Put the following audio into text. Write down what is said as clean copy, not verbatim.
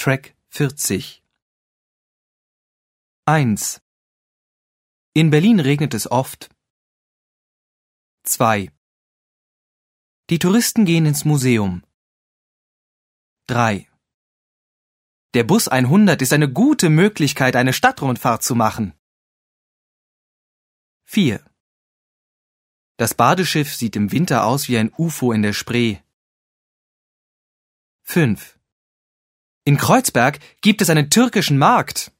Track 40. 1. In Berlin regnet es oft. 2. Die Touristen gehen ins Museum. 3. Der Bus 100 ist eine gute Möglichkeit, eine Stadtrundfahrt zu machen. 4. Das Badeschiff sieht im Winter aus wie ein UFO in der Spree. 5. In Kreuzberg gibt es einen türkischen Markt.